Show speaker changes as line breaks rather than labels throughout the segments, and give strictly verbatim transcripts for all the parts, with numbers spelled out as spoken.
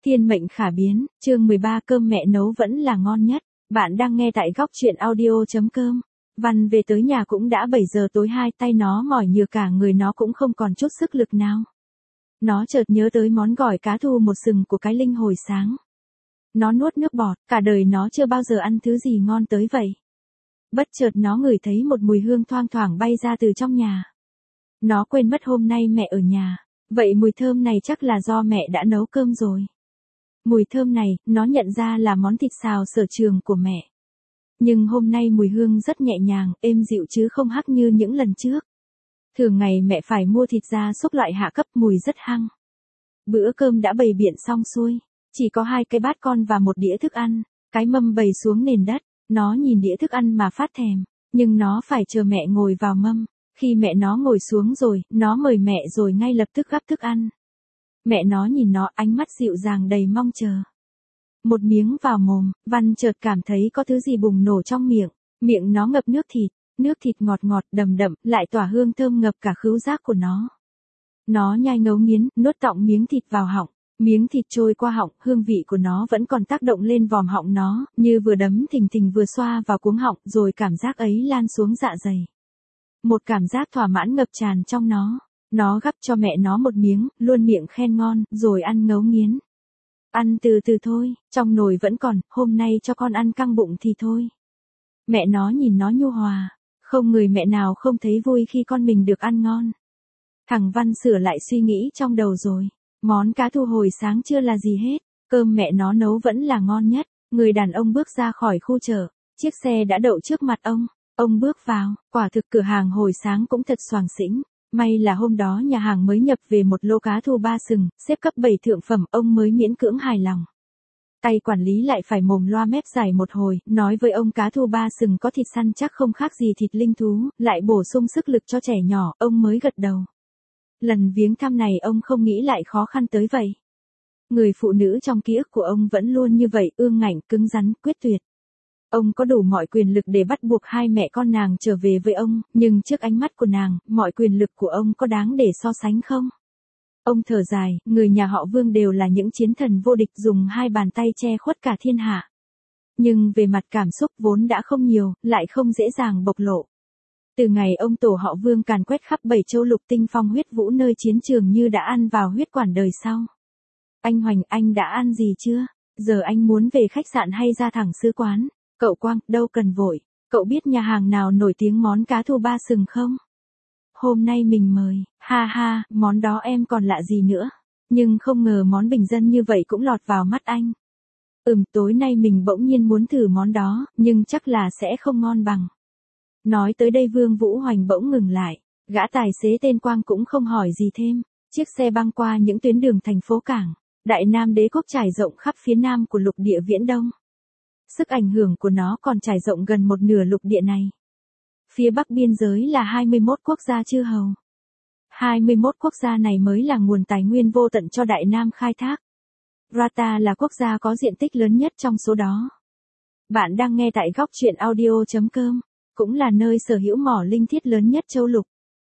Thiên mệnh khả biến, chương mười ba cơm mẹ nấu vẫn là ngon nhất. Bạn đang nghe tại góc truyện audio.com. Văn về tới nhà cũng đã bảy giờ tối, hai tay nó mỏi nhừ, cả người nó cũng không còn chút sức lực nào. Nó chợt nhớ tới món gỏi cá thu một sừng của cái Linh hồi sáng. Nó nuốt nước bọt, cả đời nó chưa bao giờ ăn thứ gì ngon tới vậy. Bất chợt nó ngửi thấy một mùi hương thoang thoảng bay ra từ trong nhà. Nó quên mất hôm nay mẹ ở nhà, vậy mùi thơm này chắc là do mẹ đã nấu cơm rồi. Mùi thơm này, nó nhận ra là món thịt xào sở trường của mẹ. Nhưng hôm nay mùi hương rất nhẹ nhàng, êm dịu chứ không hắc như những lần trước. Thường ngày mẹ phải mua thịt gia súc loại hạ cấp, mùi rất hăng. Bữa cơm đã bày biện xong xuôi, chỉ có hai cái bát con và một đĩa thức ăn, cái mâm bày xuống nền đất. Nó nhìn đĩa thức ăn mà phát thèm, nhưng nó phải chờ mẹ ngồi vào mâm. Khi mẹ nó ngồi xuống rồi, nó mời mẹ rồi ngay lập tức gắp thức ăn. Mẹ nó nhìn nó, ánh mắt dịu dàng đầy mong chờ. Một miếng vào mồm, Văn chợt cảm thấy có thứ gì bùng nổ trong miệng. Miệng nó ngập nước thịt, nước thịt ngọt ngọt đầm đậm, lại tỏa hương thơm ngập cả khứu giác của nó. Nó nhai ngấu nghiến, nuốt tọng miếng thịt vào họng. Miếng thịt trôi qua họng, hương vị của nó vẫn còn tác động lên vòm họng nó, như vừa đấm thình thình vừa xoa vào cuống họng, rồi cảm giác ấy lan xuống dạ dày. Một cảm giác thỏa mãn ngập tràn trong nó. Nó gắp cho mẹ nó một miếng, luôn miệng khen ngon, rồi ăn ngấu nghiến. Ăn từ từ thôi, trong nồi vẫn còn, hôm nay cho con ăn căng bụng thì thôi. Mẹ nó nhìn nó nhu hòa, không người mẹ nào không thấy vui khi con mình được ăn ngon. Thằng Văn sửa lại suy nghĩ trong đầu rồi. Món cá thu hồi sáng chưa là gì hết, cơm mẹ nó nấu vẫn là ngon nhất. Người đàn ông bước ra khỏi khu chợ, chiếc xe đã đậu trước mặt ông. Ông bước vào, quả thực cửa hàng hồi sáng cũng thật xoàng xĩnh. May là hôm đó nhà hàng mới nhập về một lô cá thu ba sừng, xếp cấp bảy thượng phẩm, ông mới miễn cưỡng hài lòng. Tay quản lý lại phải mồm loa mép giải một hồi, nói với ông cá thu ba sừng có thịt săn chắc không khác gì thịt linh thú, lại bổ sung sức lực cho trẻ nhỏ, ông mới gật đầu. Lần viếng thăm này ông không nghĩ lại khó khăn tới vậy. Người phụ nữ trong ký ức của ông vẫn luôn như vậy, ương ngạnh, cứng rắn, quyết tuyệt. Ông có đủ mọi quyền lực để bắt buộc hai mẹ con nàng trở về với ông, nhưng trước ánh mắt của nàng, mọi quyền lực của ông có đáng để so sánh không? Ông thở dài, người nhà họ Vương đều là những chiến thần vô địch, dùng hai bàn tay che khuất cả thiên hạ. Nhưng về mặt cảm xúc vốn đã không nhiều, lại không dễ dàng bộc lộ. Từ ngày ông tổ họ Vương càn quét khắp bảy châu lục tinh phong huyết vũ nơi chiến trường như đã ăn vào huyết quản đời sau. Anh Hoành, anh đã ăn gì chưa? Giờ anh muốn về khách sạn hay ra thẳng sứ quán? Cậu Quang, đâu cần vội. Cậu biết nhà hàng nào nổi tiếng món cá thu ba sừng không? Hôm nay mình mời. Ha ha, món đó em còn lạ gì nữa. Nhưng không ngờ món bình dân như vậy cũng lọt vào mắt anh. Ừm, tối nay mình bỗng nhiên muốn thử món đó, nhưng chắc là sẽ không ngon bằng. Nói tới đây Vương Vũ Hoành bỗng ngừng lại. Gã tài xế tên Quang cũng không hỏi gì thêm. Chiếc xe băng qua những tuyến đường thành phố cảng. Đại Nam Đế quốc trải rộng khắp phía nam của lục địa Viễn Đông. Sức ảnh hưởng của nó còn trải rộng gần một nửa lục địa này. Phía bắc biên giới là hai mươi mốt quốc gia chư hầu. hai mươi mốt quốc gia này mới là nguồn tài nguyên vô tận cho Đại Nam khai thác. Rata là quốc gia có diện tích lớn nhất trong số đó. Bạn đang nghe tại góc truyện audio.com, cũng là nơi sở hữu mỏ linh thiết lớn nhất châu lục.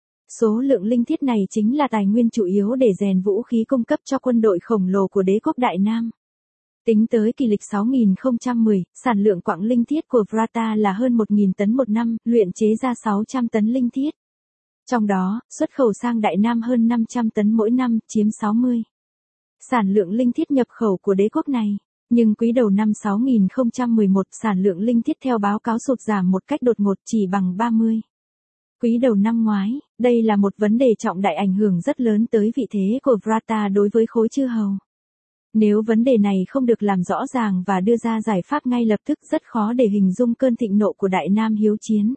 Số lượng linh thiết này chính là tài nguyên chủ yếu để rèn vũ khí cung cấp cho quân đội khổng lồ của đế quốc Đại Nam. Tính tới kỳ lịch sáu nghìn không trăm mười, sản lượng quặng linh thiết của Vrata là hơn một nghìn tấn một năm, luyện chế ra sáu trăm tấn linh thiết. Trong đó, xuất khẩu sang Đại Nam hơn năm trăm tấn mỗi năm, chiếm sáu mươi. Sản lượng linh thiết nhập khẩu của đế quốc này. Nhưng quý đầu năm sáu nghìn không trăm mười một, sản lượng linh thiết theo báo cáo sụt giảm một cách đột ngột, chỉ bằng ba mươi. Quý đầu năm ngoái, đây là một vấn đề trọng đại ảnh hưởng rất lớn tới vị thế của Vrata đối với khối chư hầu. Nếu vấn đề này không được làm rõ ràng và đưa ra giải pháp ngay lập tức, rất khó để hình dung cơn thịnh nộ của Đại Nam hiếu chiến.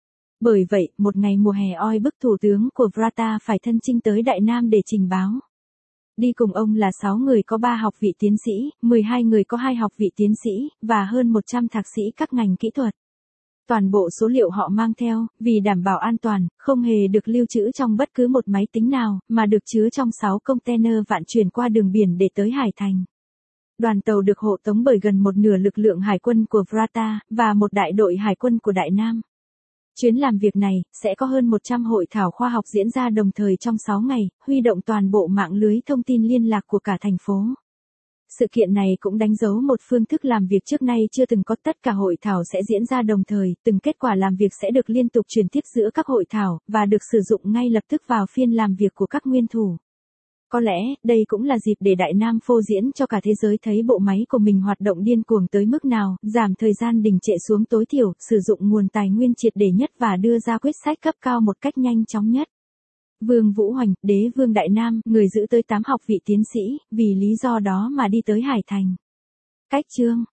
Bởi vậy, một ngày mùa hè oi bức, thủ tướng của Vrata phải thân chinh tới Đại Nam để trình báo. Đi cùng ông là sáu người có ba học vị tiến sĩ, mười hai người có hai học vị tiến sĩ, và hơn một trăm thạc sĩ các ngành kỹ thuật. Toàn bộ số liệu họ mang theo, vì đảm bảo an toàn, không hề được lưu trữ trong bất cứ một máy tính nào, mà được chứa trong sáu container vạn chuyển qua đường biển để tới Hải Thành. Đoàn tàu được hộ tống bởi gần một nửa lực lượng hải quân của Vrata, và một đại đội hải quân của Đại Nam. Chuyến làm việc này, sẽ có hơn một trăm hội thảo khoa học diễn ra đồng thời trong sáu ngày, huy động toàn bộ mạng lưới thông tin liên lạc của cả thành phố. Sự kiện này cũng đánh dấu một phương thức làm việc trước nay chưa từng có, tất cả hội thảo sẽ diễn ra đồng thời, từng kết quả làm việc sẽ được liên tục truyền tiếp giữa các hội thảo, và được sử dụng ngay lập tức vào phiên làm việc của các nguyên thủ. Có lẽ, đây cũng là dịp để Đại Nam phô diễn cho cả thế giới thấy bộ máy của mình hoạt động điên cuồng tới mức nào, giảm thời gian đình trệ xuống tối thiểu, sử dụng nguồn tài nguyên triệt để nhất và đưa ra quyết sách cấp cao một cách nhanh chóng nhất. Vương Vũ Hoành, đế vương Đại Nam, người giữ tới tám học vị tiến sĩ, vì lý do đó mà đi tới Hải Thành. Cách chương